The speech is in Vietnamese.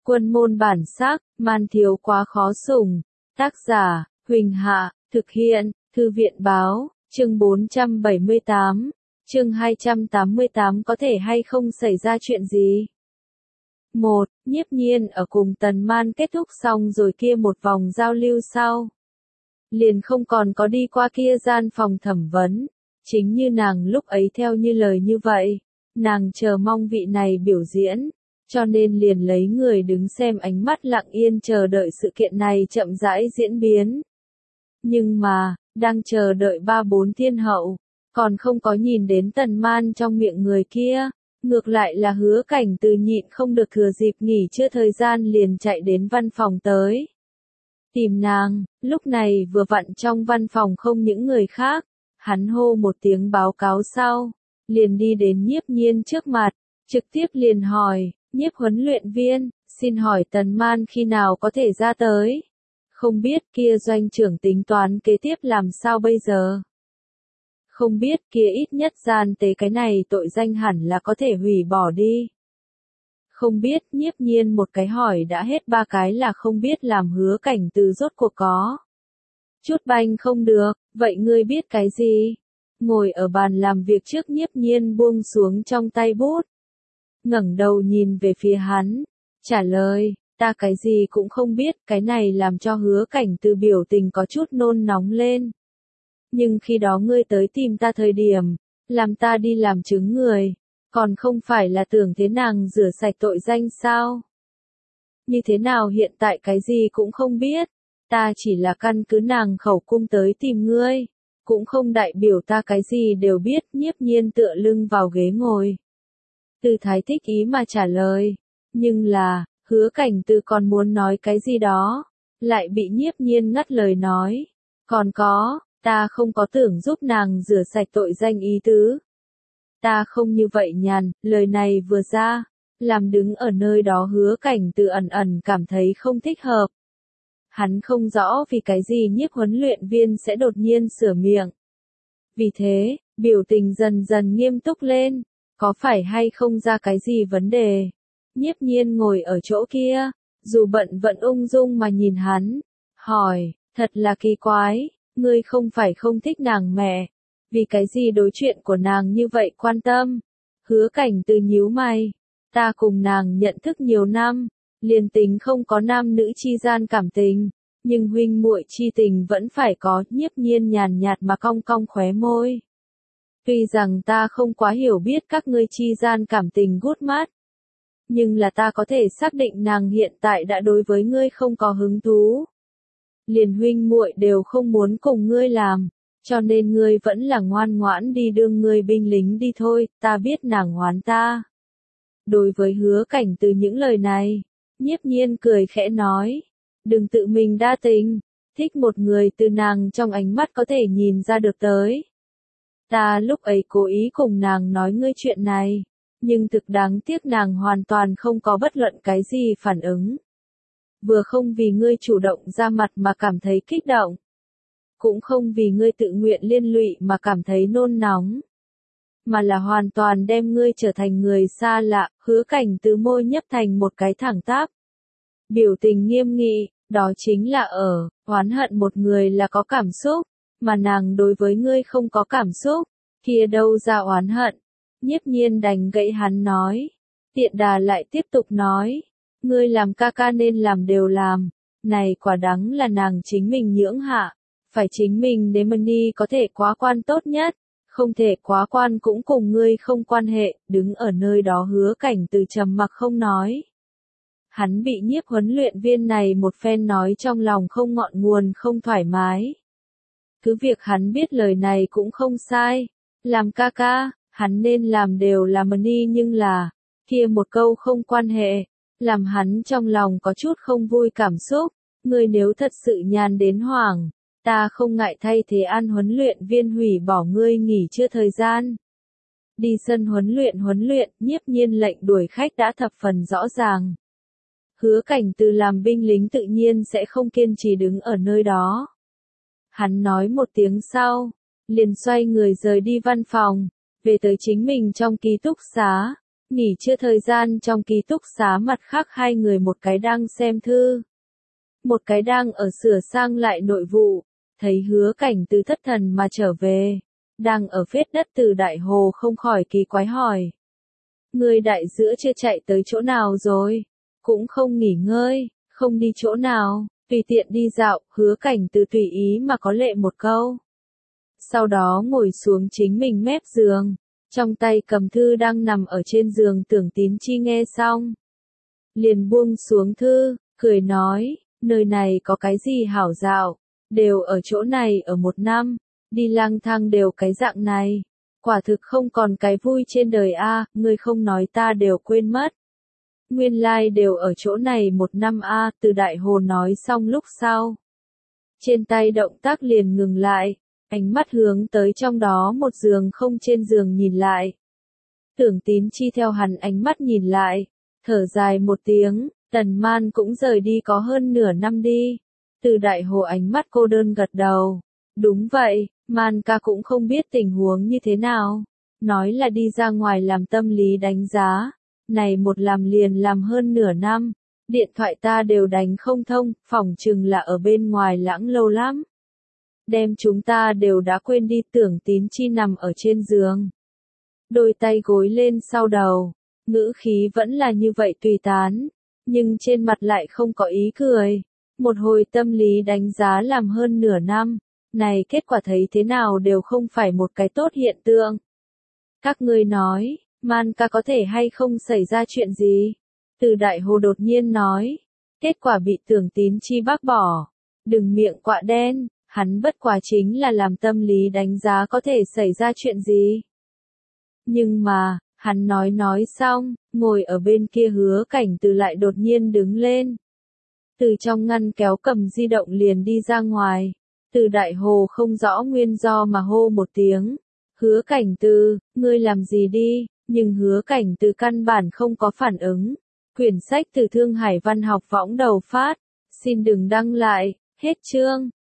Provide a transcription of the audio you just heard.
Quân môn bản sắc, man thiếu quá khó sủng. Tác giả, Huỳnh Hạ, thực hiện, Thư viện báo, chương 478, chương 288 có thể hay không xảy ra chuyện gì? 1. Nhiếp Nhiên ở cùng Tần Man kết thúc xong rồi kia một vòng giao lưu sau. Liền không còn có đi qua kia gian phòng thẩm vấn. Chính như nàng lúc ấy theo như lời như vậy, nàng chờ mong vị này biểu diễn, cho nên liền lấy người đứng xem ánh mắt lặng yên chờ đợi sự kiện này chậm rãi diễn biến. Nhưng mà, đang chờ đợi 3-4 thiên hậu, còn không có nhìn đến Tần Man trong miệng người kia, ngược lại là Hứa Cảnh Từ nhịn không được thừa dịp nghỉ trưa thời gian liền chạy đến văn phòng tới. Tìm nàng, lúc này vừa vặn trong văn phòng không những người khác, hắn hô một tiếng báo cáo sau, liền đi đến Nhiếp Nhiên trước mặt, trực tiếp liền hỏi, Nhiếp huấn luyện viên, xin hỏi Tần Man khi nào có thể ra tới? Không biết kia doanh trưởng tính toán kế tiếp làm sao bây giờ? Không biết kia ít nhất gian tế cái này tội danh hẳn là có thể hủy bỏ đi. Không biết, Nhiếp Nhiên một cái hỏi đã hết 3 cái là không biết làm Hứa Cảnh Từ rốt cuộc có. Chút banh không được, vậy ngươi biết cái gì? Ngồi ở bàn làm việc trước Nhiếp Nhiên buông xuống trong tay bút. Ngẩng đầu nhìn về phía hắn, trả lời, ta cái gì cũng không biết, cái này làm cho Hứa Cảnh Từ biểu tình có chút nôn nóng lên. Nhưng khi đó ngươi tới tìm ta thời điểm, làm ta đi làm chứng người, còn không phải là tưởng thế nàng rửa sạch tội danh sao? Như thế nào hiện tại cái gì cũng không biết, ta chỉ là căn cứ nàng khẩu cung tới tìm ngươi, cũng không đại biểu ta cái gì đều biết. Nhiếp Nhiên tựa lưng vào ghế ngồi. Từ Thái thích ý mà trả lời, nhưng là, Hứa Cảnh Từ còn muốn nói cái gì đó, lại bị Nhiếp Nhiên ngắt lời nói, còn có, ta không có tưởng giúp nàng rửa sạch tội danh ý tứ. Ta không như vậy nhàn, lời này vừa ra, làm đứng ở nơi đó Hứa Cảnh Từ ẩn ẩn cảm thấy không thích hợp. Hắn không rõ vì cái gì Nhiếp huấn luyện viên sẽ đột nhiên sửa miệng. Vì thế, biểu tình dần dần nghiêm túc lên, có phải hay không ra cái gì vấn đề? Nhiếp Nhiên ngồi ở chỗ kia, dù bận vẫn ung dung mà nhìn hắn, hỏi, thật là kỳ quái, ngươi không phải không thích nàng mẹ, vì cái gì đối chuyện của nàng như vậy quan tâm? Hứa Cảnh Từ nhíu mày, ta cùng nàng nhận thức nhiều năm, liền tính không có nam nữ chi gian cảm tình, nhưng huynh muội chi tình vẫn phải có. Nhiếp Nhiên nhàn nhạt mà cong cong khóe môi. Tuy rằng ta không quá hiểu biết các ngươi chi gian cảm tình gút mát, nhưng là ta có thể xác định nàng hiện tại đã đối với ngươi không có hứng thú. Liền huynh muội đều không muốn cùng ngươi làm, cho nên ngươi vẫn là ngoan ngoãn đi đương ngươi binh lính đi thôi, ta biết nàng oán ta. Đối với Hứa Cảnh Từ những lời này, Nhiếp Nhiên cười khẽ nói, đừng tự mình đa tình, thích một người từ nàng trong ánh mắt có thể nhìn ra được tới. Ta lúc ấy cố ý cùng nàng nói ngươi chuyện này, nhưng thực đáng tiếc nàng hoàn toàn không có bất luận cái gì phản ứng. Vừa không vì ngươi chủ động ra mặt mà cảm thấy kích động, cũng không vì ngươi tự nguyện liên lụy mà cảm thấy nôn nóng, mà là hoàn toàn đem ngươi trở thành người xa lạ. Hứa Cảnh Từ môi nhấp thành một cái thẳng tắp, biểu tình nghiêm nghị, đó chính là oán hận một người là có cảm xúc, mà nàng đối với ngươi không có cảm xúc, kia đâu ra oán hận. Nhiếp Nhiên đành gãy hắn nói, tiện đà lại tiếp tục nói, ngươi làm ca ca nên làm đều làm, này quả đắng là nàng chính mình nhưỡng hạ, phải chính mình để Mani có thể quá quan tốt nhất, không thể quá quan cũng cùng ngươi không quan hệ. Đứng ở nơi đó Hứa Cảnh Từ trầm mặc không nói. Hắn bị Nhiếp huấn luyện viên này một phen nói trong lòng không ngọn nguồn không thoải mái. Cứ việc hắn biết lời này cũng không sai, làm ca ca, hắn nên làm đều là Mani, nhưng là, kia một câu không quan hệ, làm hắn trong lòng có chút không vui cảm xúc. Ngươi nếu thật sự nhàn đến hoảng, ta không ngại thay thế An huấn luyện viên hủy bỏ ngươi nghỉ trưa thời gian. Đi sân huấn luyện. Nhiếp Nhiên lệnh đuổi khách đã thập phần rõ ràng. Hứa Cảnh Từ làm binh lính tự nhiên sẽ không kiên trì đứng ở nơi đó. Hắn nói một tiếng sau, liền xoay người rời đi văn phòng, về tới chính mình trong ký túc xá. Nghỉ trưa thời gian trong ký túc xá mặt khác hai người một cái đang xem thư. Một cái đang ở sửa sang lại nội vụ, thấy Hứa Cảnh Từ thất thần mà trở về. Đang ở phết đất Từ Đại Hồ không khỏi kỳ quái hỏi. Người đại giữa chưa chạy tới chỗ nào rồi? Cũng không nghỉ ngơi, không đi chỗ nào, tùy tiện đi dạo, Hứa Cảnh Từ tùy ý mà có lệ một câu. Sau đó ngồi xuống chính mình mép giường, trong tay cầm thư đang nằm ở trên giường. Tưởng Tín Chi nghe xong, liền buông xuống thư, cười nói, nơi này có cái gì hảo dạo, đều ở chỗ này ở một năm, đi lang thang đều cái dạng này, quả thực không còn cái vui trên đời a, ngươi không nói ta đều quên mất. Nguyên lai đều ở chỗ này một năm a, Từ Đại Hồ nói xong lúc sau. Trên tay động tác liền ngừng lại, ánh mắt hướng tới trong đó một giường không trên giường nhìn lại. Tưởng Tín Chi theo hắn ánh mắt nhìn lại, thở dài một tiếng, Tần Man cũng rời đi có hơn nửa năm đi. Từ Đại Hồ ánh mắt cô đơn gật đầu. Đúng vậy, Man ca cũng không biết tình huống như thế nào. Nói là đi ra ngoài làm tâm lý đánh giá. Này một làm liền làm hơn nửa năm. Điện thoại ta đều đánh không thông, phỏng chừng là ở bên ngoài lãng lâu lắm. Đem chúng ta đều đã quên đi. Tưởng Tín Chi nằm ở trên giường, đôi tay gối lên sau đầu, ngữ khí vẫn là như vậy tùy tán, nhưng trên mặt lại không có ý cười. Một hồi tâm lý đánh giá làm hơn nửa năm, này kết quả thấy thế nào đều không phải một cái tốt hiện tượng. Các ngươi nói, Man ca có thể hay không xảy ra chuyện gì? Từ Đại Hồ đột nhiên nói, kết quả bị Tưởng Tín Chi bác bỏ. Đừng miệng quạ đen, hắn bất quá chính là làm tâm lý đánh giá có thể xảy ra chuyện gì. Nhưng mà, hắn nói xong, ngồi ở bên kia Hứa Cảnh Từ lại đột nhiên đứng lên. Từ trong ngăn kéo cầm di động liền đi ra ngoài. Từ Đại Hồ không rõ nguyên do mà hô một tiếng. Hứa Cảnh Từ, ngươi làm gì đi? Nhưng Hứa Cảnh Từ căn bản không có phản ứng. Quyển sách từ Thương Hải Văn học võng đầu phát. Xin đừng đăng lại, hết chương.